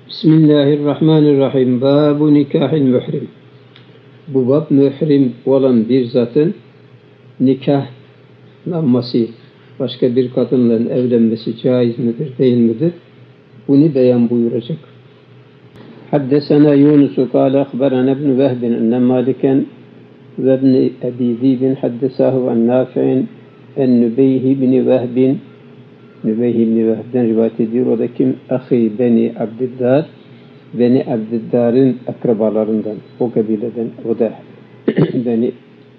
Bismillahirrahmanirrahim. Bâbu nikâhil mührim. Bu bab mührim olan bir zatın nikahlanması, başka bir kadınla evlenmesi caiz midir, değil midir? Bunu beyan buyuracak. Haddesena Yunus kâle akberana ibn Vehbin enne Maliken ve ibn Ebi Zibin haddesahu an Nafi'in en Nübeyh ibn Vehbin, Nübeyh ibn Vehb'den rivayet ediyor. O da kim? Ahi Beni Abdiddar, Beni Abdiddar'ın akrabalarından, o kabileden, o da Beni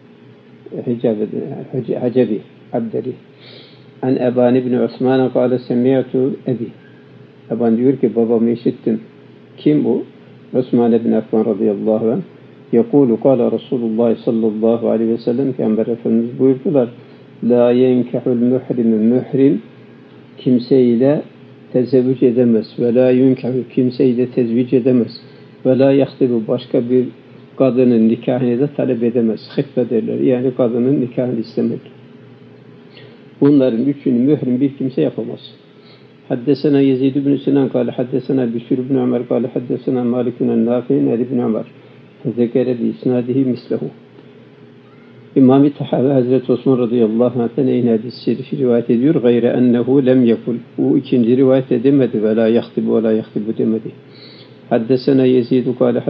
Hacebi, Abderi. An Eban ibn Osman kâle semi'tu ebi. Eban diyor ki babamı işittim. Kim bu? Osman ibn Affan radıyallahu anh. Yekulu kâle Resulullah sallallahu aleyhi ve sellem, Peygamber Efendimiz buyurdular. La yenkehul mührim kimseyle tezevvüc edemez. Ve la yunkehu kimseyle tezvic edemez. Ve la yahtibu başka bir kadının nikahını da talep edemez. Hıtbe derler. Yani kadının nikahını istemek. Bunların üçünü mührim bir kimse yapamaz. Haddesena Yezid ibn Sinan kâle haddesena Bişir ibn Ömer kâle haddesena Malikun Nafi'in ibn Ömer. Fezekere bi isnadihi mislehu. İmam-ı Tahavi Hazreti Osman radıyallahu anh'ten aynı hadis-i şerifi rivayet ediyor. Gayre ennehu lem yekul. Bu ikinci rivayet edemedi. Ve la yahtibu ve la yahtibu demedi. Haddesena Yezidu kâle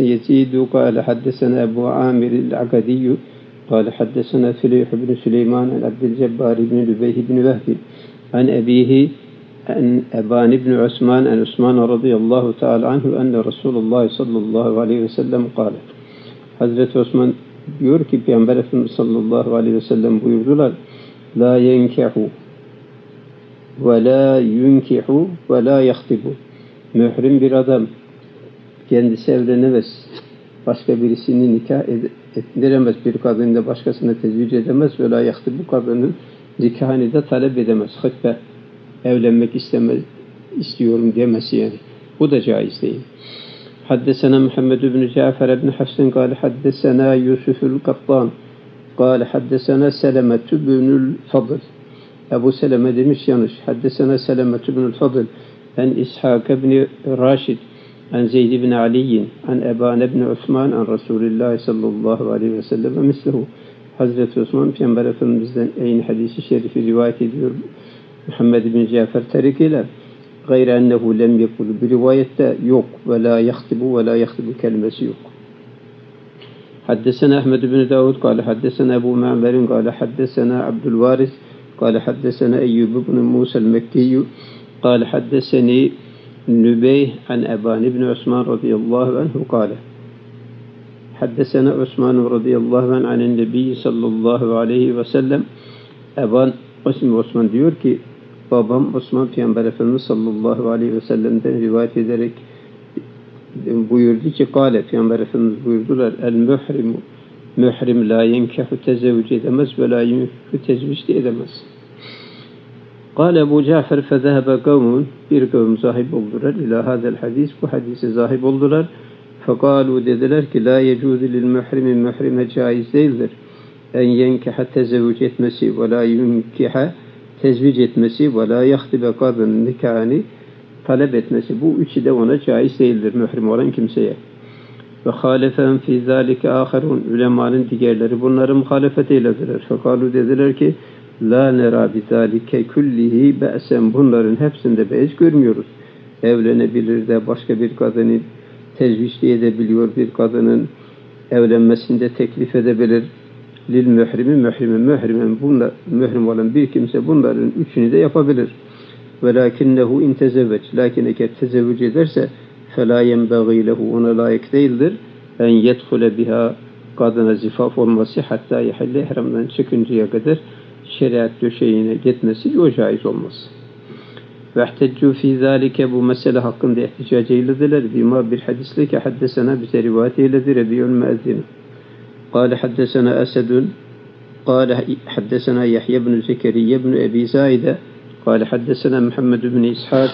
haddesena Ebu Amir el-Akadiyyü kâle haddesena Süleyh ibn Süleyman el-Abdülcebbar ibn Lübeyh ibn Vehbi an ebihi en Eban ibn Osman en Osman radıyallahu teala anhu enne Resulullah sallallahu aleyhi ve sellem kâle. Hazreti Osman diyor ki Peygamber Efendimiz sallallahu aleyhi ve sellem buyurdular. La yenkehu ve la yunkihu ve la yahtibu. Mührim bir adam kendisi evlenemez. Başka birisini nikah ettiremez. Bir kadını da başkasına tezvüc edemez. Ve la yahtibu kadının nikahını da talep edemez. Hıtbe evlenmek istiyorum demesi yani. Bu da caiz değil. حدثنا محمد بن جعفر بن حفص قال حدثنا يوسف القطان قال حدثنا سلمة بن الفضل Ebu Seleme demiş yanlış. Haddesena Selemetü ibnül Fadıl en İshak ibn Raşid en Zeyd ibn Ali en Eban ibn Osman en Resulullah sallallahu aleyhi ve sellem mislehu. Hazreti Osman Peygamber Efendimiz'den aynı hadisi şerifi rivayet ediyor. Muhammed bin Cafer terikiyle gayre ennehu lem yekul. Bir rivayette yok. Ve la yahtibu ve la yahtibu kelimesi yok. Haddesena Ahmed bin Davud kâle haddesena Ebu Ma'merin kâle haddesena Abdülvaris kâle haddesena Eyyub ibn Musa el-Mekkiyyü kâle haddeseni Nübeyh an Eban ibn Osman radıyallahu anhu kâle haddesena Osman radıyallahu anh anen Nebi sallallahu aleyhi ve sellem. Eban Osman diyor ki babam Osman Peygamber Efendimiz sallallahu aleyhi ve sellem'den rivayet ederek buyurdu ki kâle Peygamber Efendimiz buyurdular el mührim la yenkehu tezevvüc edemez ve la yenkehu tezvic edemez. Kâle Ebu Cafer fezehebe kavmun bir kavim zahib oldular ila hadel hadis bu hadise zahib oldular fekâlu dediler ki la yecuzu lil mührime caiz değildir en yenkeha tezevvüc etmesi ve la yenkeha tezvic etmesi ve la yahtibe kadının nikahını talep etmesi. Bu üçü de ona caiz değildir mührim olan kimseye. Ve halefen fî zâlike âherûn. Ulemanın diğerleri bunları muhalefet eylediler. Fekalu dediler ki la nerâ bizâlike küllihi be'sen. Bunların hepsinde beis görmüyoruz. Evlenebilir de başka bir kadını tezvicli edebiliyor. Bir kadının evlenmesinde teklif edebilir. Lil mührimin bunlar mührim olan bir kimse bunların üçünü de yapabilir. Velakinnehu in tezevveç. Lakin eğer tezevvüc ederse felâ yenbagî lehu ona layık değildir. En yedhule biha kadına zifaf olması hatta yehille ihramdan çıkıncaya kadar şeriat döşeğine gitmesi o caiz olmaz. Ve ihteccu fî zâlike bu mesele hakkında ihticac eylediler. Bima bir hadisle ki haddesena bize rivayet eyledi Rebiyül Müezzin. قال حدثنا أسد قال حدثنا يحيى بن زكريا بن أبي زايدة قال حدثنا محمد بن إسحاق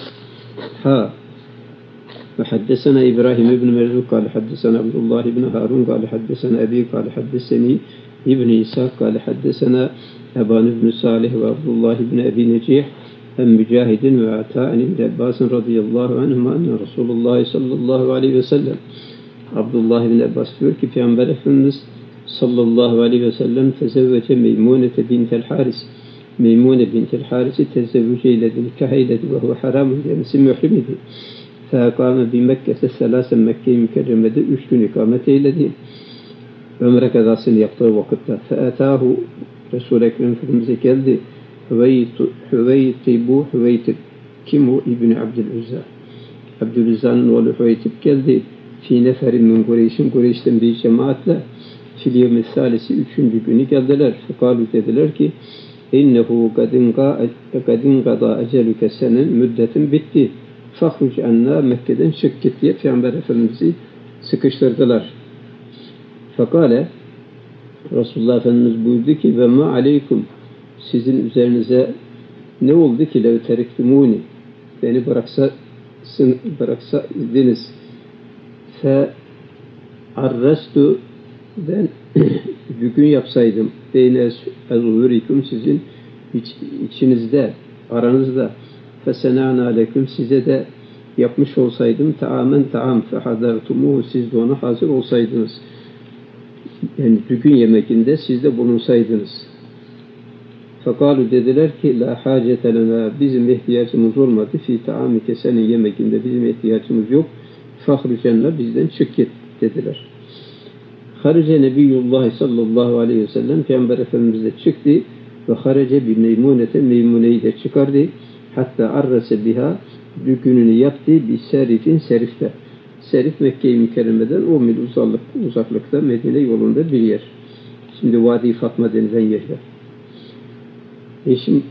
وحدثنا إبراهيم بن مرزوق قال حدثنا عبد الله بن هارون قال حدثنا أبي قال حدثني ابن إسحاق قال حدثنا أبان بن صالح وعبد الله بن أبي نجيح hem Mücahid'in ve Ata'in İbn Abbas'ın radıyallahu anhuma enne Resulullah sallallahu aleyhi ve sellem. Abdullah ibn Abbas diyor ki Peygamber Efendimiz sallallahu aleyhi ve sellem tezevvece Meymunete bintel Haris. Meymune bintel Haris'i tezevvüce eyledi, nikah eyledi ve huve haramun, kendisi mührim idi. Fekâme bi Mekke'te selâsen Mekke-i Mükerreme'de 3 gün ikamet eyledi. Ömre kazasını yaptığı vakitte. Fe'etâhu Resul-i Ekrem Efendimiz'e geldi. Hüveytib. Kim o? İbni Abdülüzzâ. Abdülüzzâ'nın oğlu Hüveytib geldi. Fî neferin min Kureyş'in, Kureyş'ten bir cemaatle fil-yevmi salisi 3. günü geldiler. Fekalu dediler ki innehu kadin gada ecelüke, senin müddetin bitti. Fahruc anna, Mekke'den çık git diye Peygamber Efendimiz'i sıkıştırdılar. Fekale Resulullah Efendimiz buyurdu ki ve ma aleykum, sizin üzerinize ne oldu ki lev teriktumuni, beni bıraksaydınız. Fe arrestu, ben bugün yapsaydım beyne ezhurikum, sizin içinizde, aranızda, fesenâna aleyküm, size de yapmış olsaydım taamen taam fehadartumuhu, siz de ona hazır olsaydınız. Yani bugün yemekinde siz de bulunsaydınız. Fekalu dediler ki la hacete lena, bizim ihtiyacımız olmadı. Fi taamike, senin yemekinde bizim ihtiyacımız yok. Fahrucenna, bizden çık git dediler. Harice Nebiyullah sallallahu aleyhi ve sellem Peygamber Efendimiz de çıktı ve harice bir Meymunete, Meymune'yi de çıkardı. Hatta arrase biha, dükününü yaptı bir serifin, serifte. Serif Mekke-i Mükerreme'den 10 mil uzaklıkta Medine yolunda bir yer. Şimdi Vadi Fatma denilen yerde. Şimdi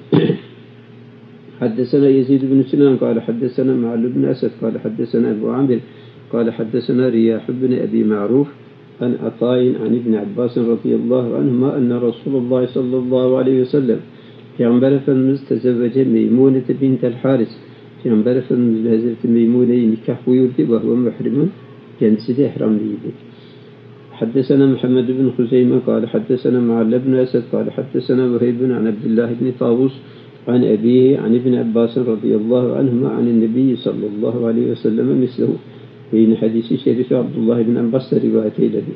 حدثنا يزيد بن سنان قال حدثنا معل بن أسد قال حدثنا أبو عامر قال حدثنا رياح بن أبي معروف عن عطاء عن ابن عباس رضي الله عنهما أن رسول الله صلى الله عليه وسلم Peygamber Efendimiz tezevvece Meymune bintel Haris. Peygamber Efendimiz Hazreti Meymune'yi nikah buyurdu ve huve muhrimun, kendisi de ihramlıydı. حدثنا محمد بن خزيمة قال حدثنا معل بن أسد قال حدثنا وهيب عن عبد الله بن طاووس عن أبيه عن ابن عباس رضي الله عنهما عن النبي صلى الله عليه وسلم مثله. Yine hadisi şerifi Abdullah ibn Abbas'ta rivayet eyledi.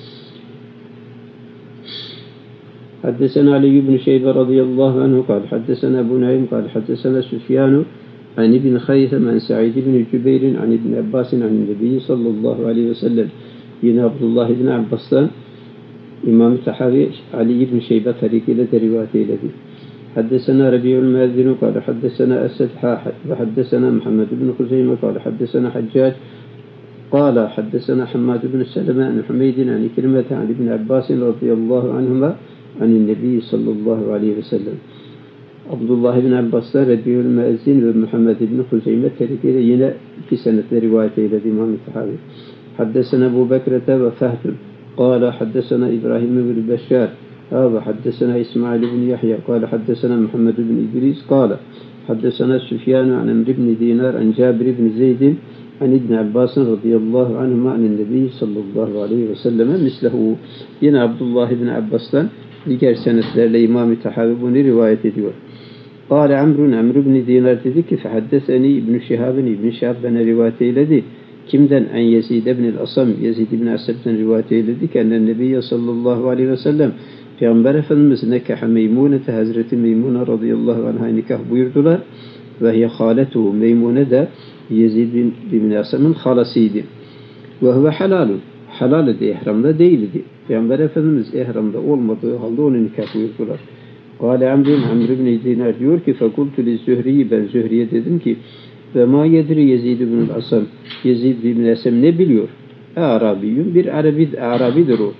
حدثنا علي بن شيبة رضي الله عنه قال حدثنا أبو نعيم قال حدثنا سفيان عن ابن خيثم عن سعيد بن جبير عن ابن عباس عن النبي صلى الله عليه وسلم. Yine Abdullah ibn Abbas'tan İmam-ı Tahavi Ali ibn Şeybe tarikiyle de rivayet eyledi. حدثنا ربيع المؤذن قال حدثنا أسد وحدثنا محمد بن خزيمة قال حدثنا حجاج قال حدثنا حماد بن سلمة عن حميد عن كلمة عن ابن عباس رضي الله عنهما عن النبي صلى الله عليه وسلم. Abdullah ibn Abbas'tan Rabi'ül Müezzin ve Muhammed ibn Huzeyme tarikiyle yine 2 senetle rivayet eyledi İmam-ı Tahavi. حدثنا أبو بكرة وفهد قال حدثنا إبراهيم بن بشار وحدثنا إسماعيل بن يحيى قال حدثنا محمد بن إدريس قال حدثنا سفيان عن عمرو بن دينار عن جابر بن زيد عن ابن عباس رضي الله عنهما عن النبي صلى الله عليه وسلم مثله. Yine Abdullah ibn Abbas'tan diğer senetlerle İmam-ı Tahavi bunu rivayet ediyor. قال Amr ibn Dinar dedi ki fehaddeseni İbn Şihab bana rivayet eyledi. Kimden? En Yezid ibn Asam, Yezid ibn Asab'dan rivayet eyledi ki enne Nebiye sallallahu aleyhi ve sellem Peygamber Efendimiz nekaha Meymunete, Hazreti Meymune radıyallahu anh'a nikah buyurdular ve hiye haletuhu, Meymune de Yezid ibn Asam'ın halasıydı. Ve huve halalun, halal idi, ihramda değildi. Peygamber Efendimiz ihramda olmadığı halde onu nikah buyurdular. Kâle Amr ibn Dinar diyor ki fekultu li Zühri'yi, ben Zühri'ye dedim ki ve ma yedri Yezid ibn Asam, Yezid ibn Asam ne biliyor? Arabiyyun, bir Arabidir o.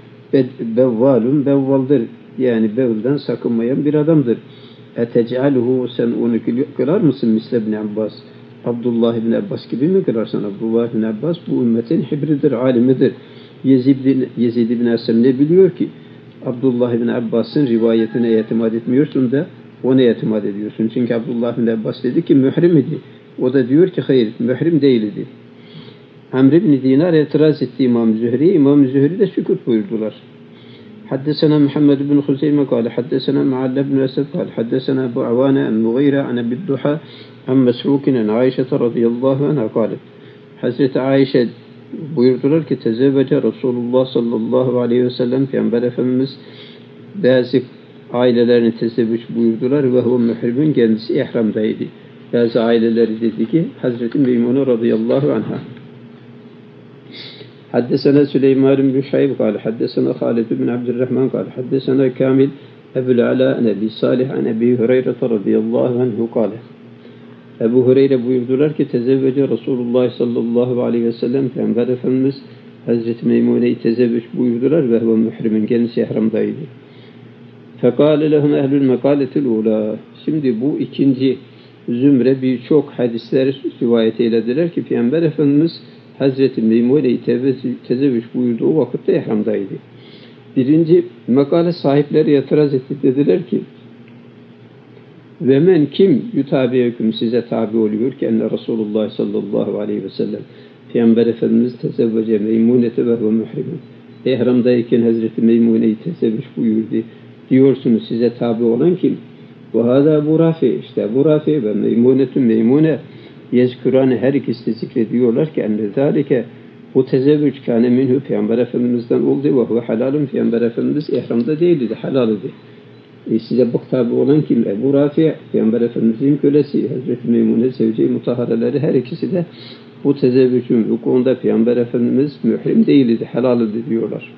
Bevvaldır. Yani bevlden sakınmayan bir adamdır. Etec'aluhu, sen onu kılar mısın misle ibn Abbas? Abdullah ibn Abbas gibi mi kılarsan? Abdullah ibn Abbas bu ümmetin hibridir, alimidir. Yezid ibn Asam ne biliyor ki? Abdullah ibn Abbas'ın rivayetine itimat etmiyorsun da ona itimat ediyorsun. Çünkü Abdullah ibn Abbas dedi ki mührim idi. O da diyor ki hayır, mührim değildi. Amr ibn Dinar itiraz etti İmam Zühri. İmam Zühri de sükut buyurdular. حدثنا محمد بن خزيمة قال حدثنا معل بن أسد قال حدثنا أبو عوانة عن مغيرة عن أبي الضحى عن مسروق عن عائشة رضي الله عنها قالت Hazreti Ayşe buyurdular ki tezevvece Resulullah sallallahu aleyhi ve sellem Peygamber Efendimiz bazı ailelerini tezevvüç buyurdular ve huve mührimin, kendisi ihramdaydı. Bazı aileleri dedi ki Hazreti Meymune radıyallahu anha. Haddesena Süleyman bin Şayb kâle haddesena Halid bin Abdurrahman kâle haddesena Kamil Ebul Ala Nebi Salih an Ebi Hureyre radıyallahu anhu kâle. Ebu Hureyre buyurdular ki tezevvece Resulullah sallallahu aleyhi ve sellem Peygamber Efendimiz Hazreti Meymune'yi tezevvüç buyurdular ve huve mührimin, kendisi ihramdaydı. Fekâle lehum ehlül mekâletil ulâ. Şimdi bu ikinci zümre birçok hadisler rivayet eylediler ki Peygamber Efendimiz Hazreti Meymune'yi tezevvüç buyurduğu vakitte ihramdaydı. Birinci makale sahipleri itiraz etti, dediler ki ve men kim yutabiyeküm, size tabi oluyor ki enne Resulullah sallallahu aleyhi ve sellem Peygamber Efendimiz tezevvece Meymunete ve huve mührimin, ihramdayken Hazreti Meymune'yi tezevvüç buyurdu diyorsunuz, size tabi olan kim? Bu hâdâ Ebu Rafi, işte Ebu Rafi ve Meymunetün Meymune yezkürâne, her ikisi de zikrediyorlar ki enne zâlike, bu tezevvüç kâne minhu, Peygamber Efendimiz'den oldu ve huve halalun, Peygamber Efendimiz ihramda değildi, halal idi. Size bu tabi olan kim? Ebu Rafi, Peygamber Efendimiz'in kölesi, Hazreti Meymune zevce-i mutahhareleri, her ikisi de bu tezevvücün vukuunda Peygamber Efendimiz mührim değildi, halal idi diyorlar.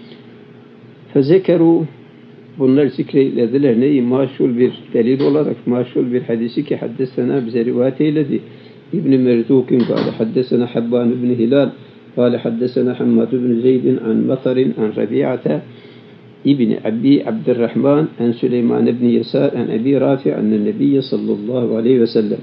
Fezekeru, bunlar zikrediler neyi? Maşhur bir delil olarak, maşhur bir hadisi ki haddesena bize rivayet eyledi. İbn-i Merzukin kâle haddesena Habban ibn Hilal kâle haddesena Hammad ibn Zeydin an Matarin an Rabi'ate İbni Abi Abdurrahman en Süleyman ibn Yesar en Ebi Rafi en Nebiyye sallallahu aleyhi ve sellem.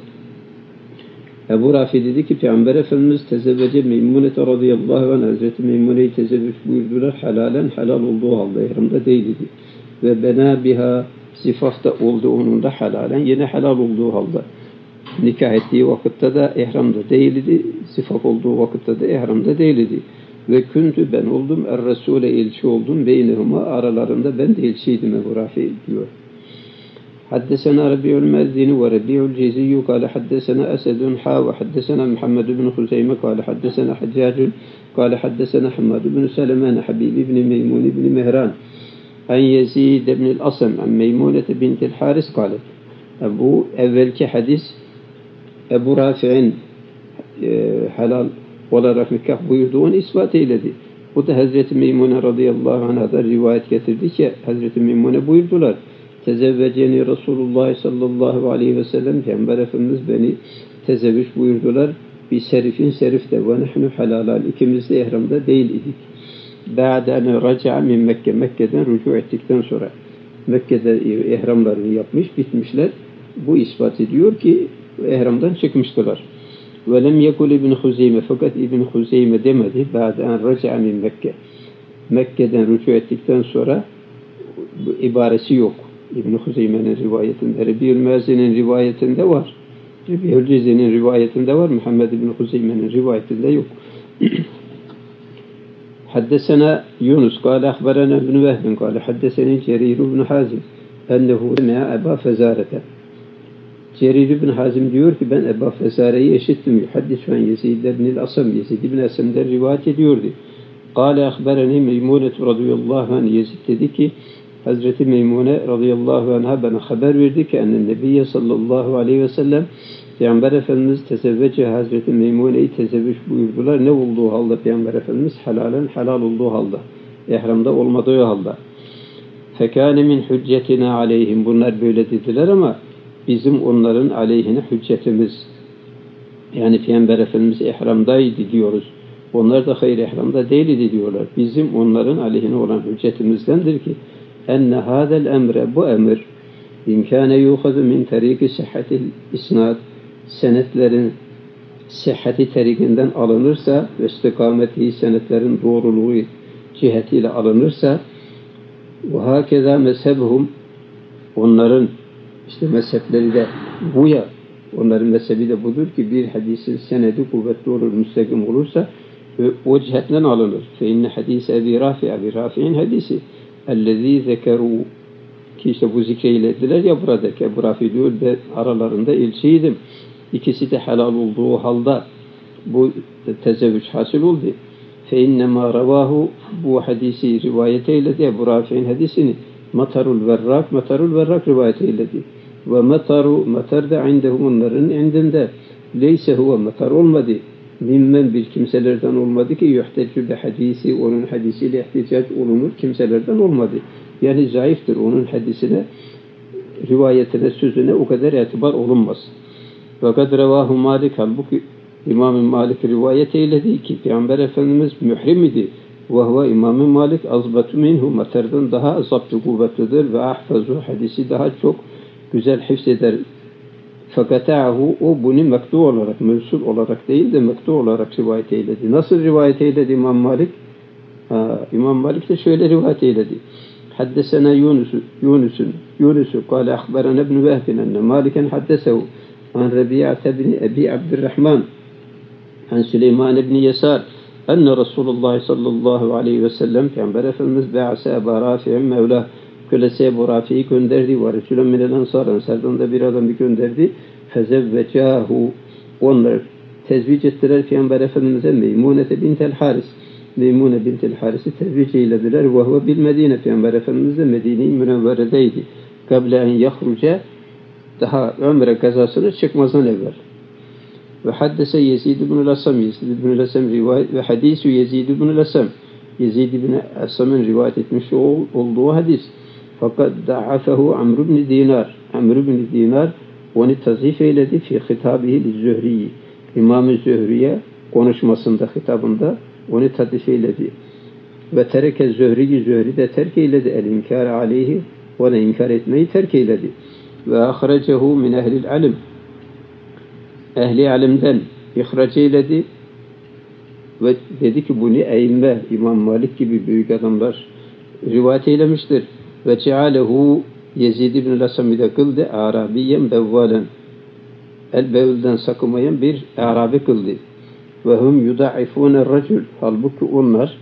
Ebu Rafi dedi ki Peygamber Efendimiz tezevvece Meymunete radıyallahu anh, Hazreti Meymune'yi tezevvüç buyurdular, halalen, halal olduğu halde, ihramda değildi. Ve bena biha, zifafta oldu onun da halalen, yine halal olduğu halde. Nikah ettiği vakitte de ihramda değildi, zifaf olduğu vakitte de ihramda değildi. Ve küntü, ben oldum, er-Resul'e elçi oldum, beynehuma, aralarında ben de elçiydim, Ebu Rafi diyor. Haddesena Rabi'ul Mezdini ve Rabi'ul Ceziyyü kâle haddesena Esedun ha ve haddesena Muhammed ibn Huzeyme kâle haddesena Haccacun kâle haddesena Hammad ibn Seleme Habib ibn Meymun ibn Mehran en Yezid ibn Asam en Meymunete bintil Haris kâle. Bu evvelki hadis Ebu Rafi'in halal olarak nikah buyurduğunu ispat eyledi. Bu da Hazreti Meymune radıyallahu anh'a rivayet getirdi ki Hazreti Meymune buyurdular. Tezevveceni Resulullah sallallahu aleyhi ve sellem, Peygamber Efendimiz beni tezevvüç buyurdular. Bir serifin serifte ve nehnu halalan, ikimiz de ihramda değil idik. Ba'den raca'a min Mekke, Mekke'den rücu ettikten sonra Mekke'de ihramlarını yapmış, bitmişler. Bu ispat ediyor ki ihramdan çıkmıştılar. Ve lem yekul İbn Huzeyme, fakat İbn Huzeyme demedi. Ba'den raca'a min Mekke, Mekke'den rücu ettikten sonra ibaresi yok. İbn Huzeyme'nin rivayetinde, Rabi'ül Mezin'in rivayetinde var. Rabi'ül Cezi'nin rivayetinde var. Muhammed İbn Huzeyme'nin rivayetinde yok. Haddesena Yunus kâle ahberena İbn Vehbin kâle haddeseni Cerir ibn Hazim ennehu semi'a Eba Fezarete. Cerir ibn Hazim diyor ki ben Eba Fezare'yi işittim. Haddisü en Yezid ibn Asam, Yezid ibn Asam'dan rivayet ediyordu. Kâle ahbereni Meymunetu radıyallahu anh, Yezid dedi ki Hazreti Meymune radıyallahu anh'a bana haber verdi ki enne Nebiyye sallallahu aleyhi ve sellem Peygamber Efendimiz tezevvece, Hazreti Meymune'yi tezevvüç buyurdular. Ne olduğu halde? Peygamber Efendimiz halalen, halal olduğu halde, ihramda olmadığı halde. Fekâne min hüccetina aleyhim, bunlar böyle dediler ama bizim onların aleyhine hüccetimiz, yani Peygamber Efendimiz ihramdaydı diyoruz. Onlar da hayır ihramda değildi diyorlar. Bizim onların aleyhine olan hüccetimizdendir ki enne hâzel emre, bu emir imkâne yuhadu min teriki sihhatil isnad, senetlerin sihhati terikinden alınırsa ve istikameti, senetlerin doğruluğu cihetiyle alınırsa ve hakeza mezhebuhum, onların işte mezhepleri de bu ya, onların mezhebi de budur ki bir hadisin senedi kuvvetli olur, müstakim olursa o cihetten alınır. Fe inne hadise Ebi Rafi, Ebi Rafi'nin hadisi ellezî zekerû ki işte bu zikreylediler ya buradaki Ebu Rafi diyor ben aralarında elçiydim. İkisi de helal olduğu halde bu tezevvüç hasıl oldu. Fe innemâ revâhu bu hadisi rivayet eyledi. Ebu Rafi'nin hadisini Matarul Verrak rivayet eyledi. Ve matar da indehum onların indinde leyse huve matar olmadı. Mimmen bir kimselerden olmadı ki yuhtecü bi hadisi onun hadisiyle ihticac olunur kimselerden olmadı. Yani zayıftır onun hadisine, rivayetine, sözüne o kadar itibar olunmaz. Fakat revahu Malik halbuki İmam-ı Malik rivayet eyledi ki Peygamber Efendimiz mührim idi. Ve huve İmam-ı Malik azbatu minhu materden daha azaptı kuvvetlidir ve ahfazu hadisi daha çok güzel hifzeder. Fakata'ahu o bunu mektu olarak, mevsul olarak değil de mektu olarak rivayet eyledi. Nasıl rivayet eyledi İmam Malik? İmam Malik de şöyle rivayet eyledi. Haddesena Yunus'u kâle ahberana ibn Vehbin enne Maliken haddesehu an Rabi'ate bin Ebi Abdurrahman an Süleyman ibn Yesar enne Resulullah sallallahu aleyhi ve sellem Peygamber Efendimiz be'ase Ebu Rafi'in mevlah kölesi Ebu Rafi'yi gönderdi. Ve Resulün minel ansar ensardan da bir adamı gönderdi. Fezevvecahu onlar tezvic ettiler Peygamber Efendimiz'e Meymune bintel Haris. Meymune bintel Haris'i tezvic eylediler. Ve huve bil Medine Peygamber Efendimiz de Medine-i Münevvere'deydi. Kable en yahruca daha Ömre gazasına çıkmazdan evvel. Ve haddese Yezid ibn Lasam rivayet ve hadisu Yezid ibn Lasam Yezid ibn Asam'ın rivayet etmiş olduğu hadis. Fakat da'afahu Amr ibn Dinar onu tazif eyledi fi hitabihi liz-Zühri'yi. İmam-ı Zühri'ye konuşmasında, hitabında onu tazif eyledi. Ve tereke Zühri de terk eyledi el-inkar aleyhi ona inkar etmeyi terk eyledi. Ve ahrecehu min ehlil alim ehli alimden ihraç eyledi ve dedi ki bunu eğilme İmam Malik gibi büyük adamlar rivayet eylemiştir. Ve cealehu Yezid ibn Lasam'ı da kıldı Arabiyen bevvalen el-bevlden sakınmayan bir Arabi kıldı. Ve hum yudaifûne racul halbuki onlar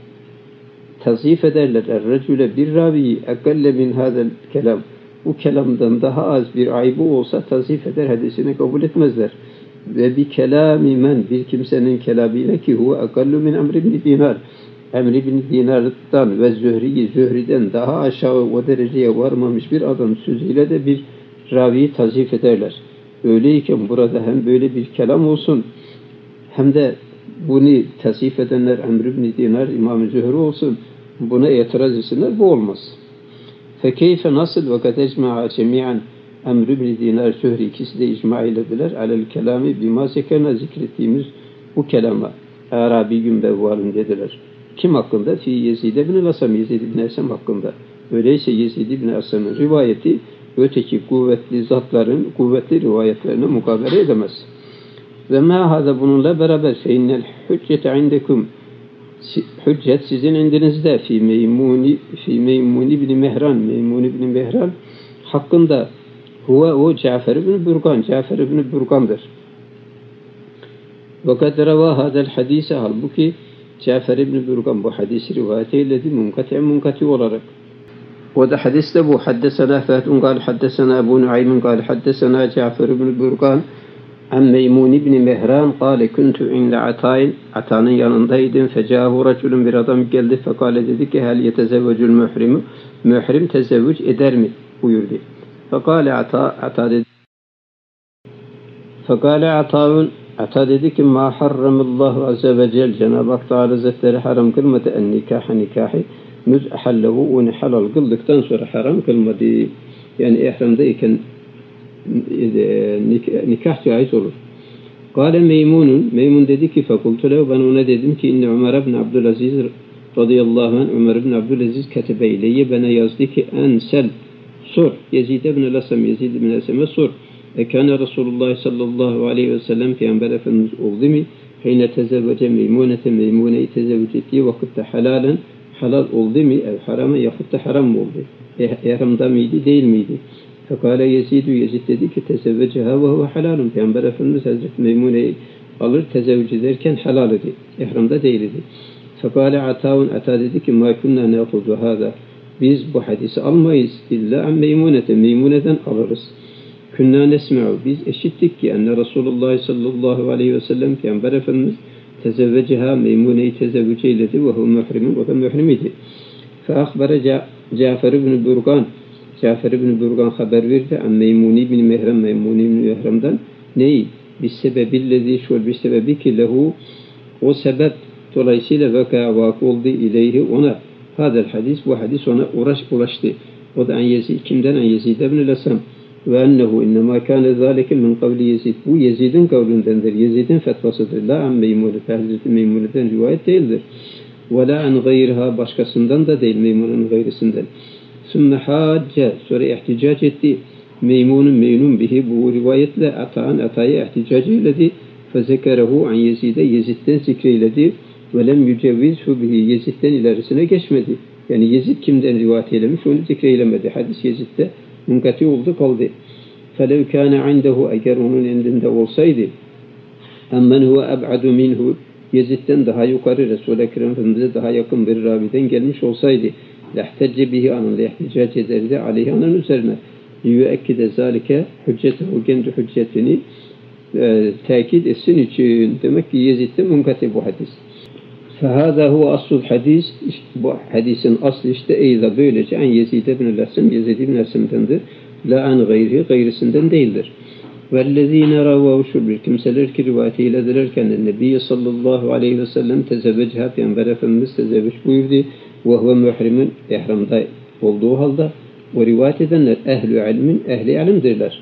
tazif ederler el-racule bir raviyi ekalle min hadel kelam bu kelamdan daha az bir ayıbı olsa tazif eder hadisini kabul etmezler. Ve bir kelami men bir kimsenin kelamıyla ki huve akallu min Amr ibn Dinar Amr ibn Dinar'dan ve Zühri'den daha aşağı o dereceye varmamış bir adam sözüyle de bir raviyi tazif ederler. Öyleyken burada hem böyle bir kelam olsun hem de bunu tazif edenler Amr ibn Dinar İmam-ı Zühri olsun buna itiraz etsinler bu olmaz. Fekeyfe nasıl ve kad ecma'a cemi'an Amr ibn Dinar Zühri ikisi de icma eylediler alel kelami bima zekerna zikrettiğimiz bu kelama Arabi gün bevvalin dediler. Kim hakkında? Fi Yezid ibn Asam, Yezid ibn Asam hakkında. Öyleyse Yezid ibn Asam'ın rivayeti öteki kuvvetli zatların kuvvetli rivayetlerine mukabele edemez. Ve ma hada bununla beraber fe innel hüccete indekum hüccet sizin indinizde fi Meymun ibn Mehran hakkında huve o Cafer ibn Burgan'dır. Ve kad reva hadel hadise halbuki Cafer ibn Burgan bu hadisi rivayet eyledi munkati olarak. O da hadiste bu haddesena Fetun kal haddesena Ebu Nuaymin kal haddesena Cafer ibn Burgan an Meymun ibn Mehran kâle kuntu inde Ata'nın yanındaydım. Fecahu raculun bir adam geldi. Fekâle dedi ki hel yetezevvecül muhrimu muhrim tezevvüc eder mi? Buyurdu. Fekâle Ata dedi. Fekâle Ata dedi ki ma harramallahu azze ve cel Cenab-ı Hak Teala Hazretleri haram kılmadı en nikahı müz ahallehu onu halal kıldıktan sonra haram kılmadı. Yani ihramdayken nikah caiz olur. Kâle Meymun dedi ki fekultu lehu ben ona dedim ki inne Ömer ibn Abdülaziz radıyallahu anh Ömer ibn Abdülaziz katebe ileyye bana yazdı ki ensel sor Yezid ibn Asam'e sor. Ekâne Resulullah sallallahu aleyhi ve sellem Peygamber Efendimiz oldu mu? Heyne tezevvece Meymune'yi tezevvüc ettiği vakitte halal oldu mu? Ev harama yahut da haram mı oldu? Ihramda mıydı değil miydi? Fekâle Yezid dedi ki tezevveceha ve huve halalun. Peygamber Efendimiz Hazreti Meymune'yi alır tezevvüc ederken halal idi. İhramda değil idi. Fekâle Ata dedi ki mâ kunnâ ne'hudu hâzâ. biz bu hadisi almayız. İlla an Meymunete, Meymune'den alırız. Künna nesme'u, biz işittik ki enne Resulullah sallallahu aleyhi ve sellem Peygamber Efendimiz tezevveceha, Meymune'yi tezevvüce eyledi ve hu mührimin, o da mührim idi. Fe akhbere Cafer ibn Burgan, Cafer ibn Burgan haber verdi an Meymuni bin Mehrem, Meymuni bin Mehrem'den neyi? Bissebebillezi şol bissebebi ki lehu, o sebep dolayısıyla vakı oldu ileyhi ona. Hadel hadis, bu hadis ona ulaştı. O da kimden? En Yezid ibn Lesam. Ve ennehu innema kâne zâlike min kavli Yezid. Bu Yezid'in kavlindendir. Yezid'in fetvasıdır. La an Meymune'de, Hazreti Meymune'den rivayet değildir. Ve la an gayriha, başkasından da değil, Meymune'nin gayrisinden. Sümme hacce, sonra ihticac etti. Meynun bihi, bu rivayetle Ata'ya ihticac eyledi. Fezekerehu an Yezid'e, Yezid'den zikreyledi. Ve lem yücevvizhu bihi, Yezid'den ilerisine geçmedi. Yani Yezid kimden rivayet eylemiş, onu zikreylemedi. Hadis Yezid'de münkati oldu, kaldı. فَلَوْ كَانَ عِنْدَهُ, eğer onun elinde olsaydı, اَمَّنْ هُوَ اَبْعَدُ مِنْهُ, Yezid'den daha yukarı, Resul-i Ekrem Efendimiz'e daha yakın bir raviden gelmiş olsaydı, لَحْتَجَّ بِهِ, anında ihticac ederdi, aleyhi, anın üzerine. لِيُؤَكِّدَ ذَٰلِكَ hüccetehu, kendi hüccetini tekit etsin için. Demek ki Yezid'den münkati bu hadis. فَهَذَا هُوَ أَصْلُ الْحَدِيثِ, bu hadisin aslı işte eyza böylece en Yezid ibn Lesem, Yezid ibn Lesem'dendir. La an gayri, gayrisinden değildir. وَالَّذ۪ينَ رَوَوْ şubir, kimseler ki rivayet eyledilerken Nebi sallallahu aleyhi ve sellem tezevveceha, Peygamber Efendimiz tezevvüç buyurdu. وَهُوَ مُحْرِمٍ, ihramda olduğu halde o rivayet edenler ehli ilimdirler.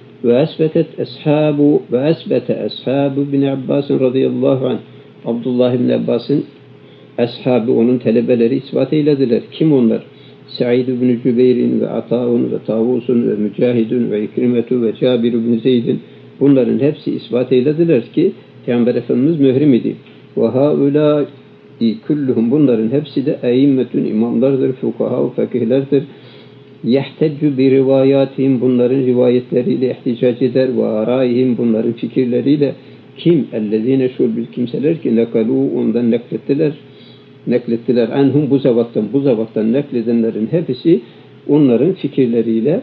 وَأَسْبَتَ أَصْحَابُ bin Abbas radıyallahu anh, Abdullah ibn Abbas'ın ashabı, onun talebeleri ispat eylediler. Kim onlar? Sa'id ibn Cübeyr'in ve Ata'un ve Tavus'un ve Mücahid'un ve İkrimet'un ve Cabir ibn Zeyd'in, bunların hepsi ispat eylediler ki Peygamber Efendimiz mührim idi. Ve haulâ kulluhum, bunların hepsi de eimmetun, imamlardır, fukaha, fakihlerdir. Yehteccu bi rivayatihim, bunların rivayetleriyle ihticac eder, ve araihim, bunların fikirleriyle. Kim? Ellezine şul bil kimseler ki nekalu, ondan naklettiler anhum, bu zavattan nakledenlerin hepsi onların fikirleriyle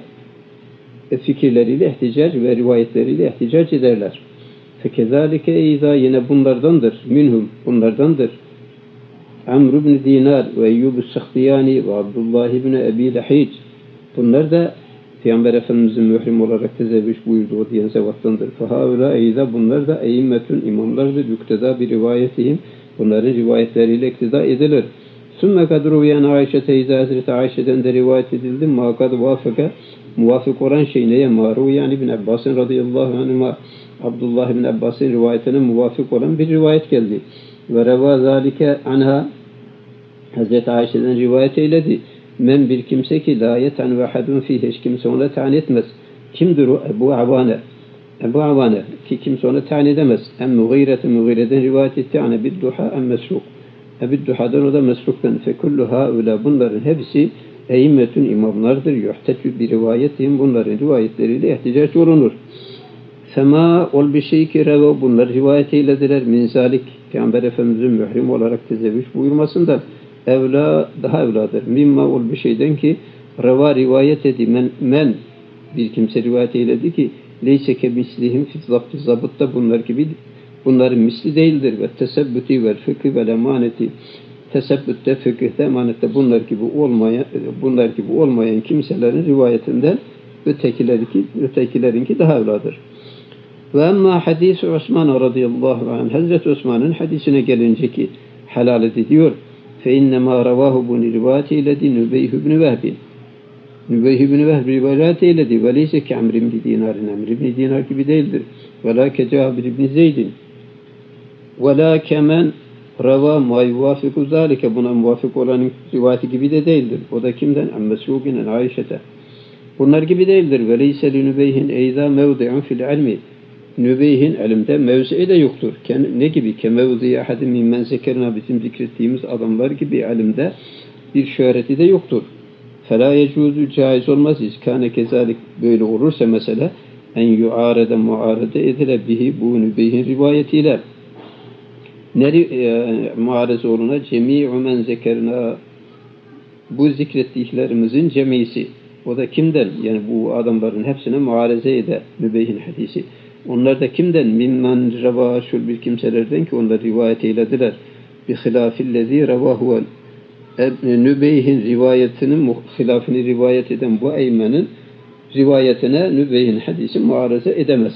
ihticac ve rivayetleriyle ihticac ederler. Fekezalike eyza, yine bunlardandır. Amr ibn Dinar ve Eyyub-ı-Sahtiyani ve Abdullah ibn Ebi Lahic. Bunlar da Peygamber Efendimiz'in mührim olarak tezevvüç buyurduğu diyen zevattandır. Fehaula eyza, bunlar da eimmetun, imamlardır. Yükteda bir rivayetihim, bunların rivayetleriyle iktida edilir. Sümme kadruyen Ayşe teyze, Hazreti Ayşe'den de rivayet edildi. Makad muvafık olan şey neye? Maru yani İbn Abbas'ın radıyallahu anhuma, Abdullah ibn Abbas'ın rivayetine muvafık olan bir rivayet geldi. Ve reva zalike anha, Hazreti Ayşe'den rivayet eyledi. Men bir kimse ki la yeten ve hadun fihi, hiç kimse ona ta'an etmez. Kimdir o? Ebu Avane ki kimse ona ta'an edemez. Mugire'den rivayet etti. An Ebidduha en Mesruk. Ebidduha'dan, o da Mesruk'tan. Fekullu haula, bunların hepsi eimmetun, imamlardır. Yuhtetü bir rivayetihim, bunların rivayetleriyle ihticac olunur. Fema ol bir şey ki revav, bunlar rivayet eylediler. Min zalik, Peygamber Efendimiz'in mührim olarak tezevvüç buyurmasından daha evladır. Mimma ol bir şeyden ki reva rivayet edi. Men bir kimse rivayet eyledi ki leyse ke mislihim fi zabıtta, bunların misli değildir. Ve tesebbüti vel fıkhi vel emaneti, tesebbütte, fıkıhte, emanette bunlar gibi olmayan kimselerin rivayetinden ötekilerinki daha evladır. Ve emma hadis-i Osman radıyallahu anh, Hazreti Osman'ın hadisine gelince ki helal ediyor. فَاِنَّمَا رَوَاهُ بُنِ رِوَاتِ اِلَّذِي نُبَيْهُ بْنِ وَهْبٍ, Nübeyh-i Vehb rivayet eyledi. وَلَيْسَ كَعْمْرِ بْنِ دِينَارٍ, Amr ibn Dinar gibi değildir. وَلَا كَجَابِرِ بْنِ زَيْدٍ وَلَا كَمَنْ رَوَا مَا يُوَافِقُ ذَٰلِكَ, buna muvafık olan rivayeti gibi de değildir. O da kimden? اَمَّسْرُوقٍ Ayşe'te. Bunlar gibi değildir. وَلَيْسَ لِنُبَيْهٍ اَيْذَا مَوْضِعٌ فِي الْعِلْمِ, Nübeyh'in ilimde mevzi'i de yoktur. Ne gibi? Kemevzi ahadin mimmen zekerna, bizim zikrettiğimiz adamlar gibi ilimde bir şöhreti de yoktur. Fela yecuzu, caiz olmaz. İskâne kezalik, böyle olursa mesela en yuarede muarede edile bihi, bu Nübeyh'in rivayetiyle muareze oluna cemi'u men zekerna, bu zikrettiklerimizin cemisi. O da kimden? Yani bu adamların hepsine muareze eder Nübeyh'in hadisi. Onlar da kimden? Mimmen revâşul bir kimselerden ki onlar rivayet eylediler. Bi hilâfillezî revâhuvel. Nübeyh'in rivayetinin hilafını rivayet eden bu Eymen'in rivayetine Nübeyh'in hadisi muareze edemez.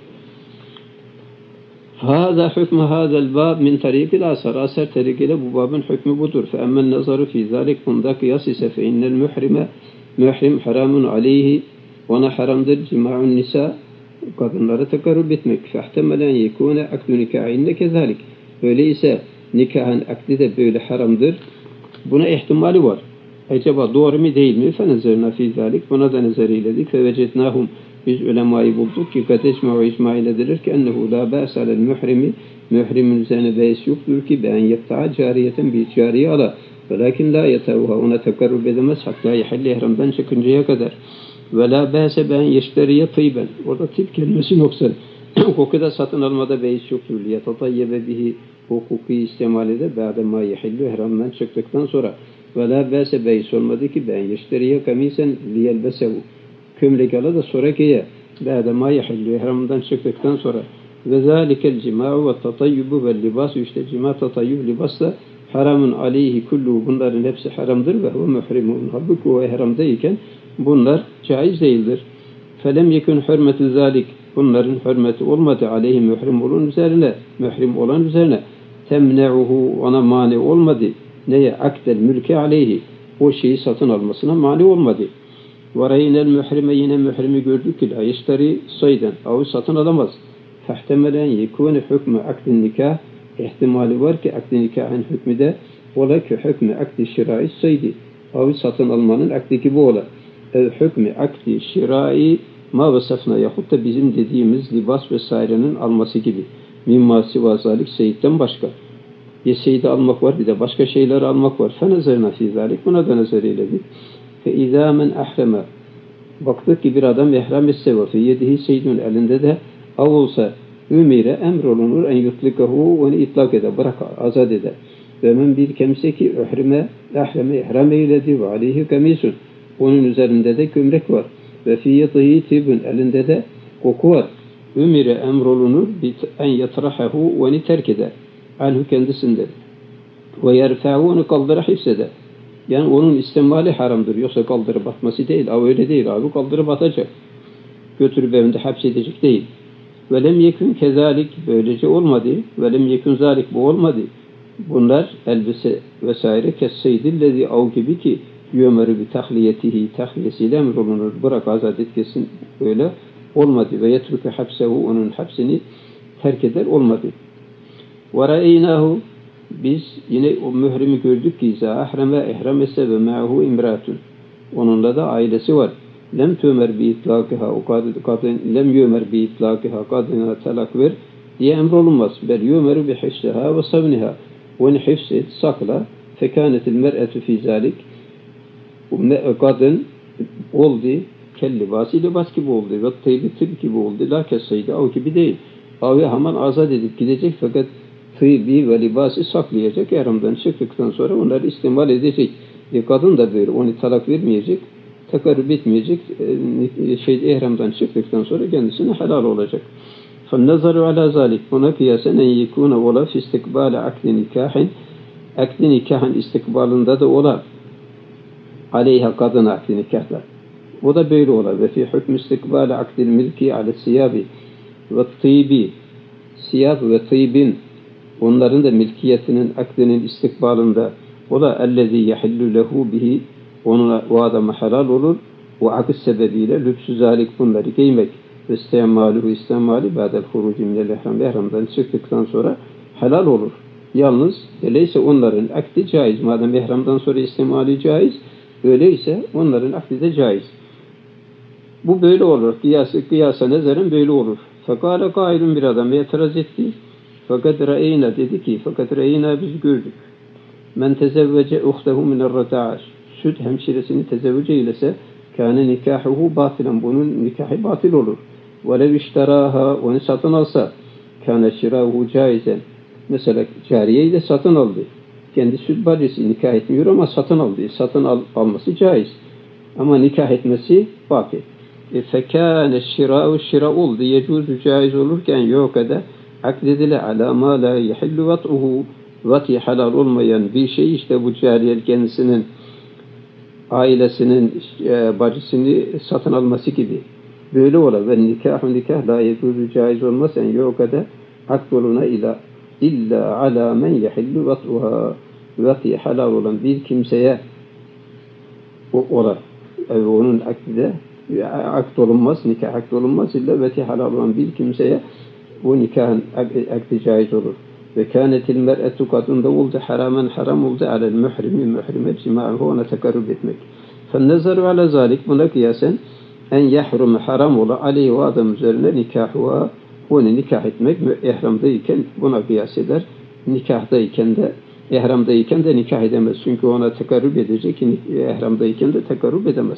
Hâzâ hükmü hâzel bâb min tarîkil asar. Asar tarikiyle bu babın hükmü budur. Fe emmen nazaru fî zâlik bunda kıyas ise fe innel muhrim haramun aleyhi. Ona haramdır cima'un nisa. Kadınlara tekarrub etmek. Fehtemelen yekûne akdü nikâhinde kezâlik. Öyleyse nikahın akdi de böyle haramdır. Buna ihtimali var. Acaba doğru mu değil mi? Fenezerna fî zâlik. Buna da nazar eyledik. Fevecetnâhum. Biz ulemayı bulduk ki kad ecma'u icma edilir ki ennehu la ba'sa alel muhrimin üzerine beis yoktur ki ben yepta'a cariyeten bir cariye ala velakin la yetavuha ona tekarrub edemez hatta yahalli ihramdan çıkıncaya kadar ve la ba'se ben yeşteriye tıyben orada tip kelimesi yoksa hukuda satın almada beis yoktur liyetatayebe bihi hukuki istemal eder ba'de ma yahillu ihramdan çıktıktan sonra ve la ba'se beis olmadı ki ben yeşteriye kamisen liyelbesehu kömlek ala da sonra giye. Ba'de ma yahillu ihramdan çıktıktan sonra. Ve zâlikel cimâ'u ve tatayyubu ve libâsu işte cima tatayyub libasla haramun aleyhi kullu bunların hepsi haramdır ve huve muhrimun. Halbuki o ihramdayken bunlar caiz değildir. Felem yekun hürmetü zâlik bunların hürmeti olmadı aleyhi muhrim olan üzerine temne'uhu ona mani olmadı. Neye? Akdel mülke aleyhi o şeyi satın almasına mani olmadı. وَرَيْنَ الْمُحْرِمَ yine mührimi gördük ki la yeşteri sayden avı satın alamaz. Fehtemelen yekûne hükmü akdin nikah ihtimali var ki akdin nikahın hükmü de ola ki hükmü akdi şirai saydi avı satın almanın akdi gibi ola. Hükmü akdi şirai ma vasafna yahut da bizim dediğimiz libas vesairenin alması gibi. Mimma sivazalik seyitten başka. Bir seyidi almak var bir de başka şeyleri almak var. Fenezerna fî zâlik buna da nazar eyledik. فَاِذَا مَنْ اَحْرَمَ baktık ki bir adam ihram etse ve fiyedihi seydun elinde de av olsa ümire emrolunur en yutlikahu onu itlak eder, bırak azat eder. Ve men bir kimse ki ihram eyledi ve aleyhi kamisun onun üzerinde de gömlek var. Ve fiyedihi tibun elinde de koku var. Ümire emrolunur en yatrahahu onu terk eder. Anhu kendisinden. Ve yerfa'u onu kaldırı hifseder. Yani onun istemali haramdır. Yoksa kaldırıp atması değil. Ama öyle değil abi. Kaldırıp atacak. Götürüp evinde hapsedecek değil. Velem yekün kezalik böylece olmadı. Velem yekün zalik bu olmadı. Bunlar elbise vesaire kesseydillezi av gibi ki yümerü bi tahliyetihi tahliyesiyle emrolunur. Bırak azat et kesin öyle olmadı. Ve yetruke hapsehu onun hapsini terk eder olmadı. Ve ra'eynahu biz yine o mührimi gördük ki ihram etse ve ma'hu imratun. Onunla da ailesi var. Lem tümer bi itlâkiha o kadın lem yümer bi itlâkiha kadına talak ver diye emrolunmaz. Bel yümeru bi hifsiha ve savniha. Onu hifset, sakla. Fekânetil mer'etü fî zâlik. Kadın oldu. Kellibâsi libas gibi oldu. Ve tıybi gibi oldu. La kesseydi av gibi değil. Avı hemen azat edip gidecek fakat tıybi ve libası saklayacak. Ihramdan çıktıktan sonra onları istimal edecek. Kadın da böyle onu talak vermeyecek. Tekarrub etmeyecek. İhramdan çıktıktan sonra kendisine helal olacak. فَالنَّظَرُ عَلَى ذَٰلِكَ buna kıyasen en yekûne ola fi istikbâle akdi nikâhin akdi nikâhin istikbalında da ola aleyha kadın akdi nikâhlar. O da böyle ola ve fi hükmü istikbâle akdil milki ale siyabi ve tıybi siyab ve tıybin onların da milkiyetinin akdinin istikbalında ola ellezî yahillu lehu bihi onunla o adama helal olur o akış sebebiyle lübsü zâlik bunları giymek ve istemali ba'del huruci minel ihramdan çıktıktan sonra helal olur. Yalnız öyleyse onların akdi caiz. Madem ihramdan sonra istemali caiz, öyleyse onların akdi de caiz. Bu böyle olur. Kıyasa nezerin böyle olur. Fekâle kailun bir adam itiraz etti. Fakat re'eyna dedi ki, fakat re'eyna biz gördük. Men tezevvece uhtehu minerreta'aş. Süt hemşiresini tezevvece eylese kâne nikahuhu batilen. Bunun nikahı batil olur. وَلَوْ اِشْتَرَاهَا onu satın alsa kâne şirâhu caizen. Mesela cariyeyi de satın aldı. kendi süt bacısı nikah etmiyor ama satın alıyor. Satın alması caiz. Ama nikah etmesi batıl. Fekâne şira oldu. Yecuzu caiz olurken yok ede akdedile alâ mâ lâ yehillu vat'uhu. Vat'i halal olmayan bir şey işte bu cariye kendisinin ailesinin bacısını satın alması gibi. Böyle ola ve nikah la yecuzu caiz olmaz en yok ede akdoluna illa alâ men yehillu vat'uha. Vat'i halal olan bir kimseye ola. Onun akdide akt olunmaz, nikah akt olunmaz illa veti halal olan bir kimseye bu nikahın akdi caiz olur. Ve kânetil mer'etu kadında oldu haramen haram oldu alel mührime cima'hu ona tekarrub etmek. Fennezaru ala zalik buna kıyasen en yahrumu haram ola aleyhi o adam üzerine nikahuha onu nikah etmek ihramdayken buna kıyas eder. İhramdayken de nikah edemez. Çünkü ona tekarrub edecek ihramdayken de tekarrub edemez.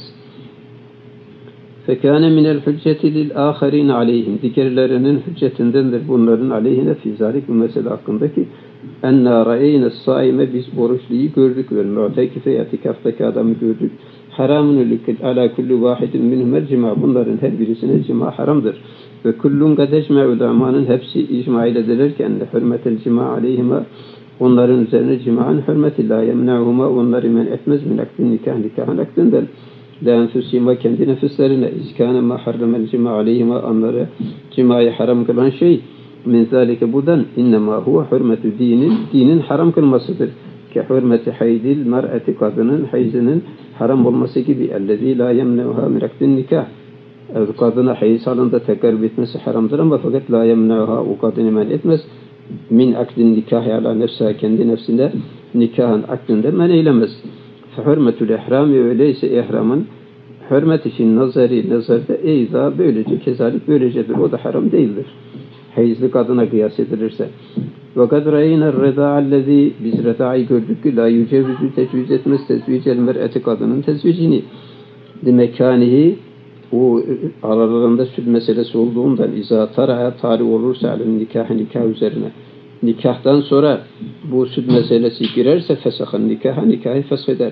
Fekâne minel hücceti lil âkharîne aleyhim. Diğerlerinin hüccetindendir bunların aleyhine fî zâlik bu mesele hakkındaki ennâ ra'eyne sâime biz oruçluyu gördük ve mu'tekife itikaftaki adamı gördük. Haramun ala kulli vahidin minhumel cima. Bunların her birisine cima haramdır. Ve kullun kad ecme'u damanın hepsi icma ile dediler ki enne hürmetel cima aleyhima onların üzerine cima'ın hürmeti la yemna'huma onları men etmez min akdin nikahın akdinden la enfusihima kendi nefislerine iskâne ma harramel cima aleyhima onları cimayı haram kılan şey min zâlike budan innema huve hürmetü dinin haram kılmasıdır ki hürmeti haydil mer'eti kadının hayzinin haram olması gibi ellezî la yemna'uha min akdin nikah kadına hayız halinde tekarrub etmesi haramdır ama fakat la yemna'uha o kadını men etmez min akdin nikah ala nefsiha kendi nefsinde nikahın akdinde men eylemez. Hürmetül ihrami öyleyse ihramın hürmet için nazarda eyza böylece kezalik böylecedir. O da haram değildir. Hayızlı kadına kıyas edilirse. Ve kad râyîne rıdâ'allezî biz rıdâ'yı gördük ki la yücevizü tecviz etmez tezvicel mer'eti kadının tezvicini limekânihi o aralarında süt meselesi olduğundan izâ tarâ'a tarih olursa alın nikah üzerine nikahtan sonra bu süt meselesi girerse fesahın nikahı fesheder.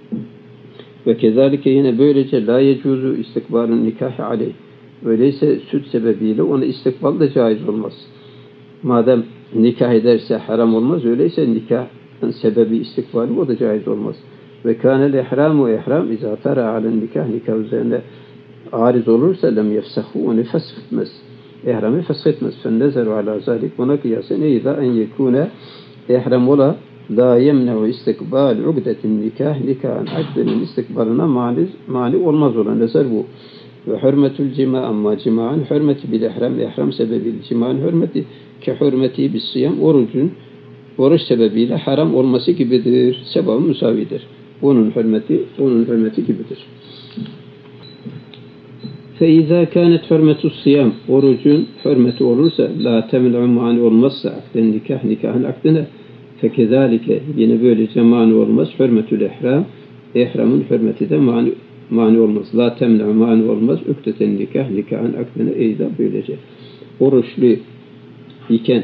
Ve kezalike yine böylece la yecuzu istikbalun nikahı aleyh. Öyleyse süt sebebiyle ona istikbal da caiz olmaz. Madem nikah ederse haram olmaz, öyleyse nikahın sebebi istikbali o da caiz olmaz. Ve kânel ihram izâ tara alen nikah üzerinde ariz olursa lem yefsahu onu feshetmez. İhramı feshetmez. Fennezeru ala zalik buna kıyasen eyza en yekûne ihram ola la yemne'u istikbal ugdetin nikahın akdinin istikbalına mani olmaz olan nezer bu. Ve hürmetül cima ama cima'ın hürmeti bil ihram sebebiyle cima'ın hürmeti ki hürmeti bis siyam oruç sebebiyle haram olması gibidir. Sebabı müsavidir. Onun hürmeti gibidir. فَاِذَا كَانَتْ حُرْمَةُ الصِّيَامِ orucun hürmeti olursa la temil'u mani olmazsa akden nikahın akdine fekezalike yine böylece mani olmaz hürmetül ihramın hürmeti de mani olmaz. La temil'u mani olmaz ükteten nikahın akdine eyda böylece. Oruçlu iken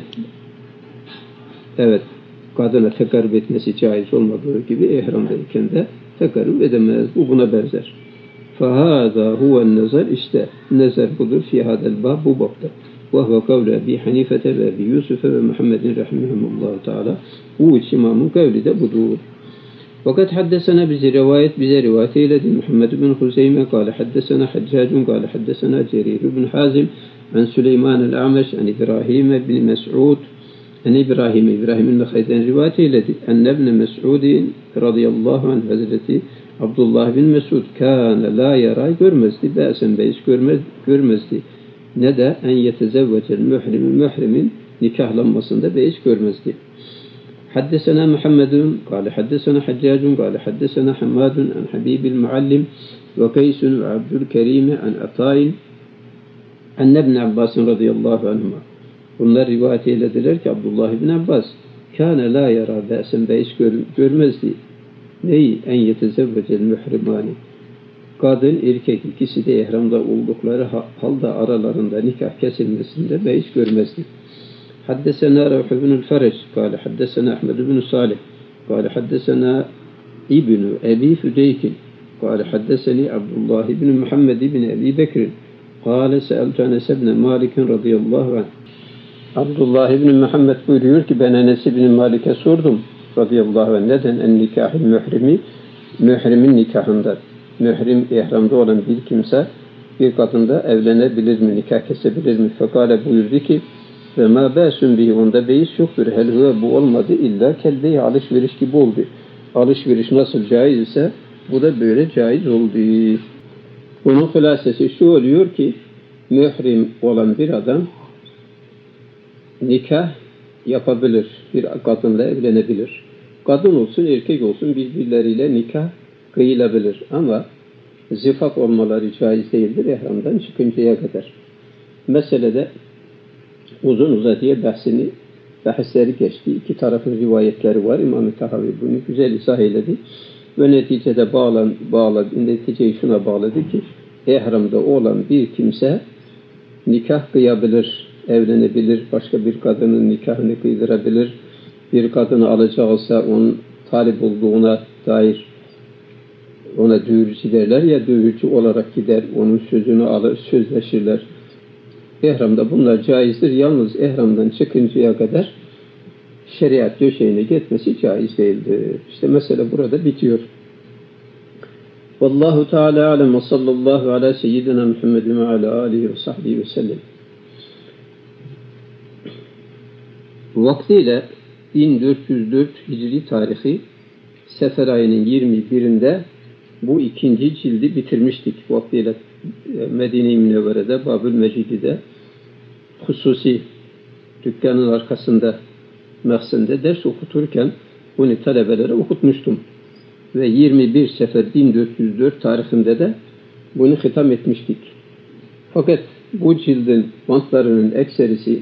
evet kadına tekarrub etmesi caiz olmadığı gibi ihramdayken de tekarrub edemez. Bu buna benzer. فَهَذَا هُوَ النَّزَرِ işte nezer budur fi hadel bab bu babda. وَهُوَ قَوْلَ Ebi Hanifete ve Ebi Yusuf'e ve Muhammedin rahimahumullahu teala. Bu üç imamın kavli de budur. Fakat haddesena bize rivayet eyledi. Muhammed bin Huzeyme kâle haddesena Haccacun kâle haddesena Cerir bin Hazim an Süleyman el-A'meş an İbrahim bin Mes'ud an İbrahim'in Nekhay'den rivayet eyledi. Enne ibn Mes'udin radıyallahu anh Hazreti Abdullah bin Mesud kâne la yara görmezdi. Be'sen beis görmezdi. Ne de en yetezevvecel mührimin nikahlanmasında beis görmezdi. Haddesena Muhammedun kâle haddesena Haccacun kâle haddesena Hammadun an Habibil Muallim ve Kaysun ve Abdülkerim an Atay'in an ibn Abbas radıyallahu anhuma. Bunlar rivayet eylediler ki Abdullah bin Abbas kâne la yara be'sen beis görmezdi. Neyi? En yetezevvecel mührimani. Kadın, erkek ikisi de ihramda oldukları halde aralarında nikah kesilmesinde beis görmezdi. Haddesena Ravh ibn-ül Fereç kâle haddesena Ahmed ibn Salih قال حدثنا ابن أبي فديك قال حدثني عبد الله بن محمد بن أبي بكر قال سألت أنس بن مالك رضي الله عنه. Abdullah ibn Muhammed buyuruyor ki ben Enes ibn Malik'e sordum radıyallahu anh neden en nikahı mührimin nikahında mührim ihramda olan bir kimse bir kadında evlenebilir mi, nikah kesebilir mi? Fekale buyurdu ki ve ma bâsün bihi onda beis yoktur. Hel huve bu olmadı illa kelbeyi alışveriş gibi oldu. Alışveriş nasıl caiz ise bu da böyle caiz oldu. Bunun hülasesi şu oluyor ki mührim olan bir adam nikah yapabilir. Bir kadınla evlenebilir. Kadın olsun, erkek olsun birbirleriyle nikah kıyılabilir. Ama zifaf olmaları caiz değildir ihramdan çıkıncaya kadar. Meselede uzun uzadıya bahisleri geçti. İki tarafın rivayetleri var. İmam-ı Tahavi bunu güzel izah eyledi. Ve neticede neticeyi şuna bağladı ki ihramda olan bir kimse nikah kıyabilir, evlenebilir, başka bir kadının nikahını kıydırabilir. Bir kadını alacaksa onun talip olduğuna dair ona düğürcü derler ya, düğürcü olarak gider, onun sözünü alır, sözleşirler. İhramda bunlar caizdir. Yalnız ihramdan çıkıncaya kadar şeriat döşeğine gitmesi caiz değildir. İşte mesele burada bitiyor. Vallahu Teala alem ve sallallahu ala seyyidina Muhammedin ve ala alihi ve sahbihi ve sellem. Vaktiyle 1404 Hicri tarihi Sefer ayının 21'inde bu ikinci cildi bitirmiştik. Vaktiyle Medine-i Münevvere'de, Babül Mecid'de hususi dükkanın arkasında mehsende ders okuturken bunu talebelere okutmuştum. Ve 21 Sefer 1404 tarihinde de bunu hitam etmiştik. Fakat bu cildin bantlarının ekserisi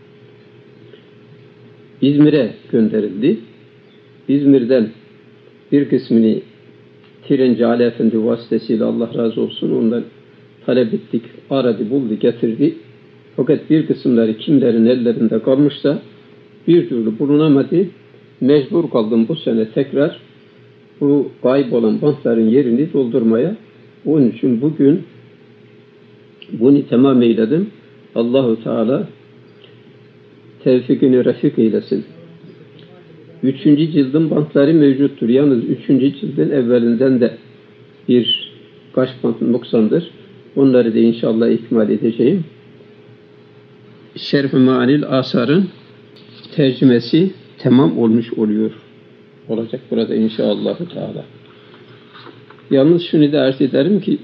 İzmir'e gönderildi. İzmir'den bir kısmını Tirenci Ali Efendi vasıtasıyla Allah razı olsun ondan talep ettik, aradı, buldu, getirdi. Fakat bir kısımları kimlerin ellerinde kalmışsa bir türlü bulunamadı. Mecbur kaldım bu sene tekrar bu kaybolan bantların yerini doldurmaya. Onun için bugün bunu tamam eyledim. Allahu Teala tevfikini refik eylesin. 3. cildin bantları mevcuttur. Yalnız 3. cildin evvelinden de bir kaç bant noksandır. Onları da inşallah ikmal edeceğim. Şerh-i Ma'anil Asar'ın tercümesi tamam olmuş oluyor. Olacak burada inşallah Teala. Yalnız şunu da arz ederim ki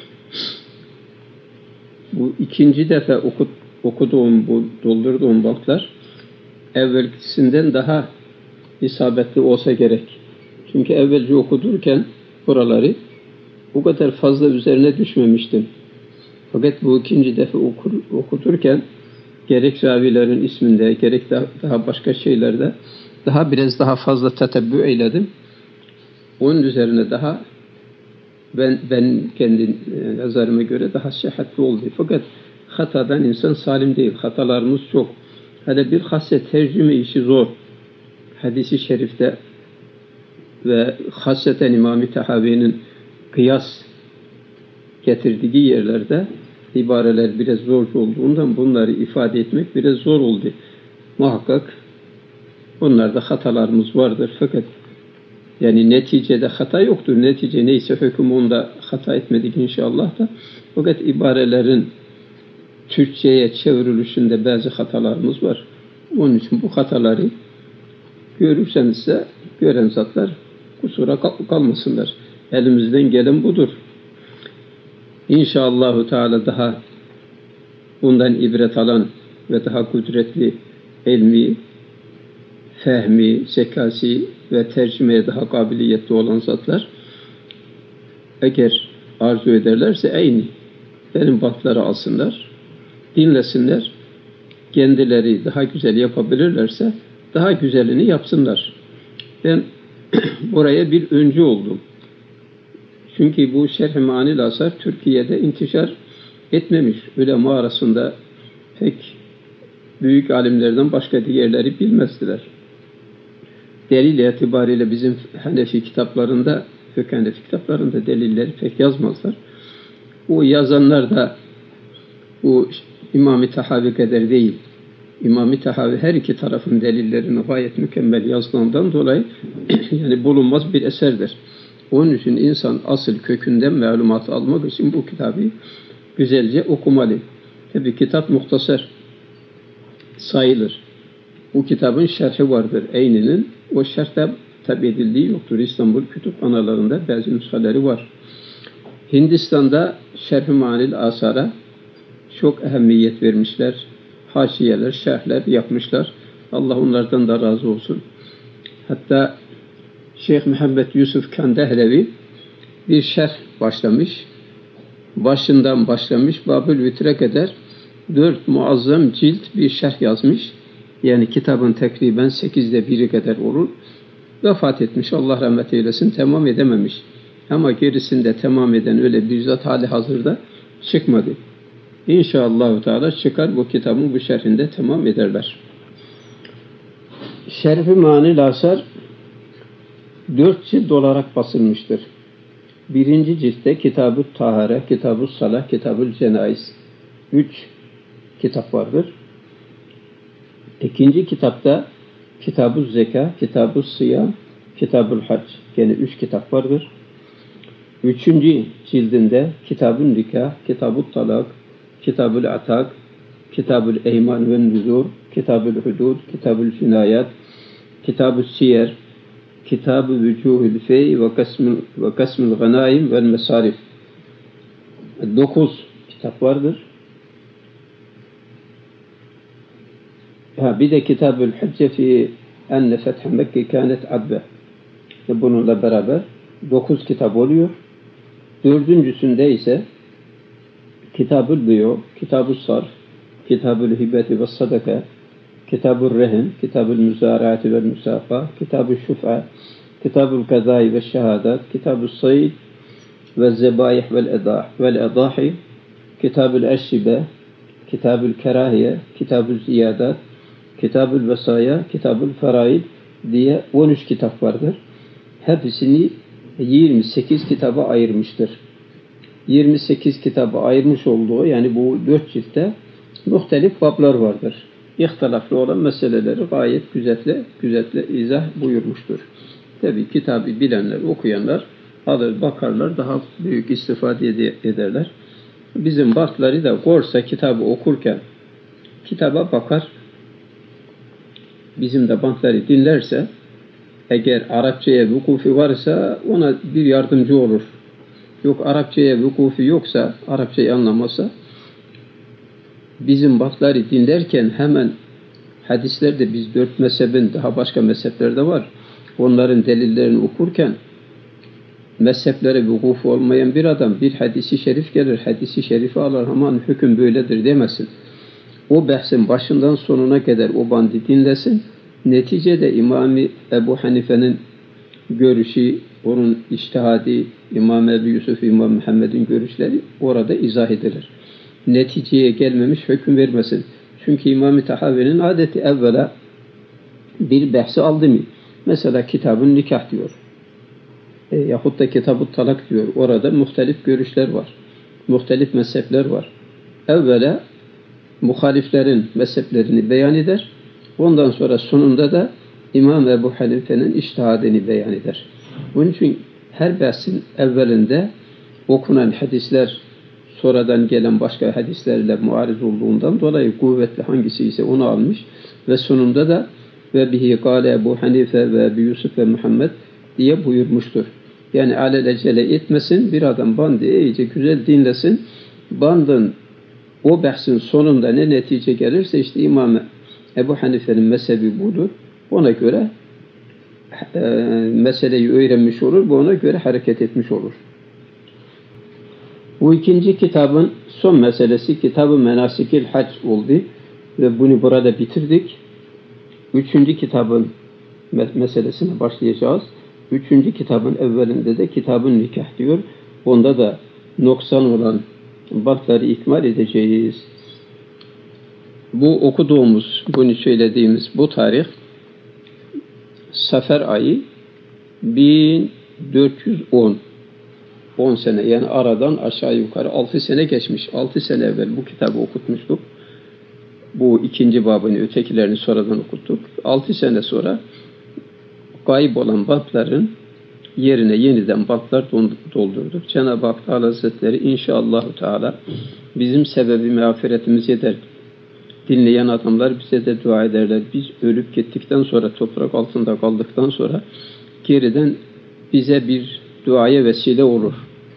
bu ikinci defa okuduğum, bu doldurduğum bantlar evvelkisinden daha isabetli olsa gerek. Çünkü evvelce okudurken buraları bu kadar fazla üzerine düşmemiştim. Fakat bu ikinci defa okuturken gerek ravilerin isminde, gerek daha başka şeylerde biraz daha fazla tetebbü eyledim. Onun üzerine daha ben kendi nazarıma göre daha sıhhatli oldu. Fakat hatadan insan salim değil. Hatalarımız çok. Hele bir hasret tercüme işi zor. Hadis-i şerifte ve hasreten İmam-ı Tahavi'nin kıyas getirdiği yerlerde ibareler biraz zor olduğundan bunları ifade etmek biraz zor oldu. Muhakkak onlarda hatalarımız vardır. Fakat yani neticede hata yoktur. Netice neyse hüküm onda hata etmedik inşallah da. Fakat ibarelerin Türkçe'ye çevrilişinde bazı hatalarımız var. Onun için bu hataları görürseniz de gören zatlar kusura kalmasınlar. Elimizden gelen budur. İnşallah Teala daha bundan ibret alan ve daha kudretli ilmi, fehmi, zekası ve tercümeye daha kabiliyetli olan zatlar eğer arzu ederlerse aynı benim bantları alsınlar, dinlesinler, kendileri daha güzel yapabilirlerse daha güzelini yapsınlar. Ben buraya bir öncü oldum. Çünkü bu Şerh-i Ma'anil Asar Türkiye'de intişar etmemiş. Ulema arasında pek büyük alimlerden başka diğerleri bilmezdiler. delil itibariyle bizim Hanefi kitaplarında, fıkıh Hanefi kitaplarında delilleri pek yazmazlar. O yazanlar da bu İmam-ı Tahavi kadar değil. İmam-ı Tahavi her iki tarafın delillerini gayet mükemmel yazdığından dolayı yani bulunmaz bir eserdir. Onun için insan asıl kökünden malumat almak için bu kitabı güzelce okumalı. Tabi kitap muhtasar sayılır. Bu kitabın şerhi vardır Eyni'nin. O şerhte tabi edildiği yoktur. İstanbul kütüphanelerinde bazı nüshaları var. Hindistan'da Şerh-i Manil Asar'a çok ehemmiyet vermişler. Haşiyeler, şerhler yapmışlar. Allah onlardan da razı olsun. Hatta Şeyh Muhammed Yusuf Kandehlevi bir şerh başlamış. Başından başlamış. Babül Vitre kadar 4 muazzam cilt bir şerh yazmış. Yani kitabın tekriben 8'de 1'i kadar olur. Vefat etmiş. Allah rahmet eylesin. Tamam edememiş. Ama gerisinde tamam eden öyle bir zat hali hazırda çıkmadı. İnşallah Teala çıkar bu kitabın bu şerhinde tamam ederler. Şerh-i Manil Asar 4 cilt olarak basılmıştır. Birinci ciltte Kitab-ı Tahare, Kitab-ı Salah, Kitab-ı Cenaiz 3 kitap vardır. İkinci kitapta Kitab-ı Zeka, Kitab-ı Siyam, Kitab-ı Hac gene 3 kitap vardır. Üçüncü cildinde Kitab-ı Nikah, Kitab-ı Talak, Kitab-ı Atak, Kitab-ı Eyman ve Nuzur, Kitab-ı Hudud, Kitab-ı Cinayat, Kitab-ı Siyer, Kitab-ı Vücuhül Fey ve Kasmül Ganaim ve Mesarif. 9 kitap vardır. Bir de Kitab-ı Hacce fi enne Feth Mekke kânet adbe. Bununla beraber 9 kitap oluyor. Dördüncüsünde ise Kitab-ı Biyo, Kitab-ı Sarf, Kitab-ı Hibeti ve Sadaka, Kitab-ı Rehin, Kitab-ı Müzaraati ve Müsafa, Kitab-ı Şuf'a, Kitab-ı Kazai ve Şehadat, Kitab-ı Sayd ve Zebaih vel Edahi, Kitab-ı Eşşibe, Kitab-ı Kerahiye, Kitab-ı Ziyadat, Kitab-ı Vesaya, Kitab-ı Faraid diye 13 kitap vardır. Hepsini 28 kitaba ayırmıştır. 28 kitaba ayırmış olduğu yani bu 4 ciltte muhtelif bablar vardır. İhtilaflı olan meseleleri gayet güzetle izah buyurmuştur. Tabi kitabı bilenler, okuyanlar alır bakarlar, daha büyük istifade ederler. Bizim batları da korsa kitabı okurken kitaba bakar, bizim de bantları dinlerse, eğer Arapçaya vukufi varsa ona bir yardımcı olur. Yok Arapçaya vukufi yoksa, Arapçayı anlamazsa, bizim bantları dinlerken hemen hadislerde biz 4 mezhebin, daha başka mezhepler de var. Onların delillerini okurken mezheplere vukufu olmayan bir adam bir hadisi şerif gelir, hadisi şerifi alır, aman hüküm böyledir demesin. O bahsin başından sonuna kadar o bandı dinlesin. Neticede İmam Ebu Hanife'nin görüşü, onun içtihadi, İmam Ebu Yusuf, İmam Muhammed'in görüşleri orada izah edilir. Neticeye gelmemiş hüküm vermesin. Çünkü İmam-ı Tahavi'nin adeti evvela bir bahsi aldı mı? Mesela Kitab-ı Nikah diyor. Yahut da Kitab-ı Talak diyor. Orada muhtelif görüşler var. Muhtelif mezhepler var. Evvela muhaliflerin mezheplerini beyan eder. Ondan sonra sonunda da İmam Ebu Hanife'nin içtihadını beyan eder. Bunun için her bahsin evvelinde okunan hadisler sonradan gelen başka hadislerle muariz olduğundan dolayı kuvvetli hangisi ise onu almış ve sonunda da ve bihi kâle Ebu Hanife ve Ebu Yusuf ve Muhammed diye buyurmuştur. Yani alelacele etmesin, bir adam bandı iyice güzel dinlesin. Bandın o bahsin sonunda ne netice gelirse işte İmam Ebu Hanife'nin mezhebi budur. Ona göre meseleyi öğrenmiş olur, bu ona göre hareket etmiş olur. Bu ikinci kitabın son meselesi Kitab-ı Menasikil Hac oldu ve bunu burada bitirdik. Üçüncü kitabın meselesine başlayacağız. Üçüncü kitabın evvelinde de Kitab-ı Nikah diyor. Onda da noksan olan bantları ikmal edeceğiz. Bu okuduğumuz, bunu söylediğimiz bu tarih Safer ayı 1410 10 sene, yani aradan aşağı yukarı 6 sene geçmiş. 6 sene evvel bu kitabı okutmuştuk. Bu ikinci babını, ötekilerini sonradan okuttuk. 6 sene sonra kayıp olan bantların yerine yeniden bantlar doldurduk. Cenab-ı Hak Teala Hazretleri inşallah Teala bizim sebebi mağfiretimiz eder. Dinleyen adamlar bize de dua ederler. Biz ölüp gittikten sonra, toprak altında kaldıktan sonra geriden bize bir duaya vesile olur.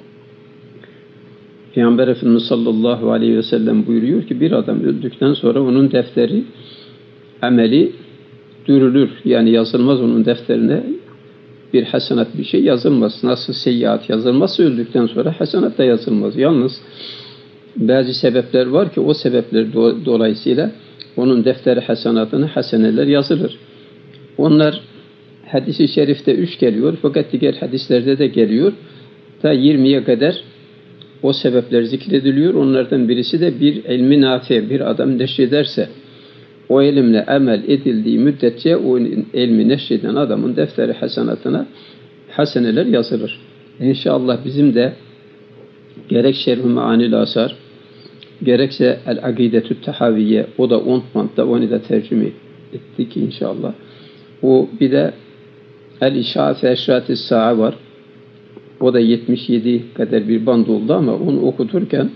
Peygamber Efendimiz sallallahu aleyhi ve sellem buyuruyor ki bir adam öldükten sonra onun defteri, ameli dürülür. Yani yazılmaz onun defterine bir hasenat, bir şey yazılmaz. Nasıl seyyiat yazılmazsa öldükten sonra hasenat da yazılmaz. Yalnız bazı sebepler var ki o sebepler dolayısıyla onun defteri hasenatını haseneler yazılır. Onlar hadis-i şerifte 3 geliyor fakat diğer hadislerde de geliyor. Ta 20'ye kadar o sebepler zikrediliyor. Onlardan birisi de bir ilmi nafi, bir adam neşrederse o ilimle amel edildiği müddetçe o ilmi neşreden adamın defteri hasenatına haseneler yazılır. İnşallah bizim de gerek Şerh-i Maanil Asar, gerekse El-Akidetü Tehaviye, o da 10 bantta, onu da tercüme ettik inşallah. O bir de El-İşâ fe Eşrâtis Sa'a var. O da 77 kadar bir band oldu ama onu okuturken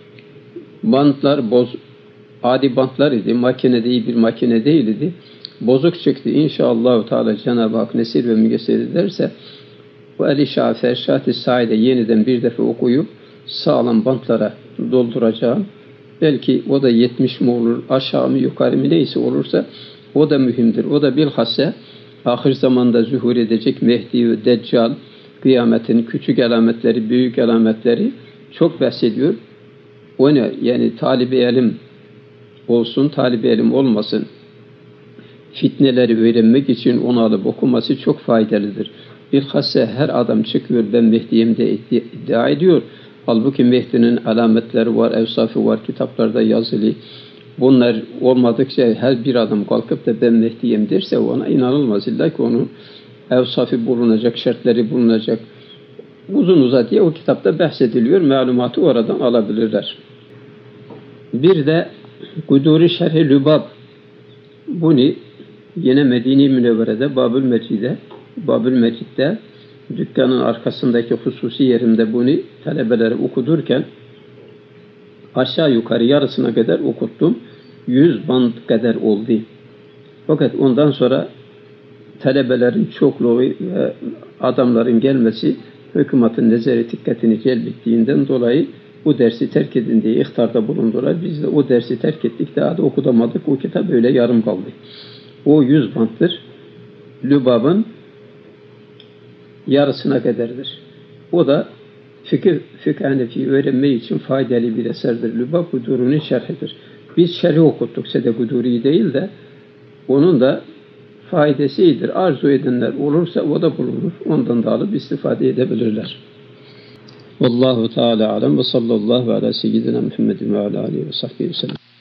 bantlar adi bantlar idi. Makinede iyi bir makine değildi. Bozuk çıktı. İnşallah Teala Cenab-ı Hak nesir ve müyesser ederse bu El-İşâ fe Eşrâtis Sa'yı da yeniden bir defa okuyup sağlam bantlara dolduracağım. Belki o da 70 mi olur, aşağı mı yukarı mı neyse olursa o da mühimdir. O da bilhassa ahir zamanda zuhur edecek Mehdi ve Deccal, kıyametin küçük alametleri, büyük alametleri çok bahsediyor. O ne? Yani talib-i ilim olsun, talib-i ilim olmasın. Fitneleri öğrenmek için onu alıp okuması çok faydalıdır. Bilhassa her adam çıkıyor, ben Mehdi'yim de iddia ediyor. Halbuki Mehdi'nin alametleri var, evsafı var, kitaplarda yazılı. Bunlar olmadıkça her bir adam kalkıp da ben Mehdi'yim derse ona inanılmaz. İlla ki onun evsafı bulunacak, şartları bulunacak. Uzun uzadıya o kitapta bahsediliyor. Malumatı oradan alabilirler. Bir de Kuduri Şerh-i Lübab. Bunu yine Medine-i Münevvere'de Babül Mecid'de dükkanın arkasındaki hususi yerimde bunu talebelere okudurken aşağı yukarı yarısına kadar okuttum. 100 band kadar oldu. Fakat ondan sonra talebelerin çokluğu ve adamların gelmesi hükümetin nezarı dikkatini celbettiğinden dolayı bu dersi terk edin diye ihtarda bulundular. Biz de o dersi terk ettik. Daha da okutamadık. O kitap öyle yarım kaldı. O 100 banttır. Lübab'ın yarısına kadardır. O da fıkıh Hanefi öğrenme için faydalı bir eserdir. Lübab Kuduri'nin şerhidir. Biz şerhi okuttuk. Sede Kuduri'yi değil de onun da faydası iyidir. Arzu edenler olursa o da bulunur. Ondan da alıp istifade edebilirler. Vallahu Teala alem ve sallallahu ala seyyidina Muhammedin ve ala aleyhi ve sahbihi ve sellem.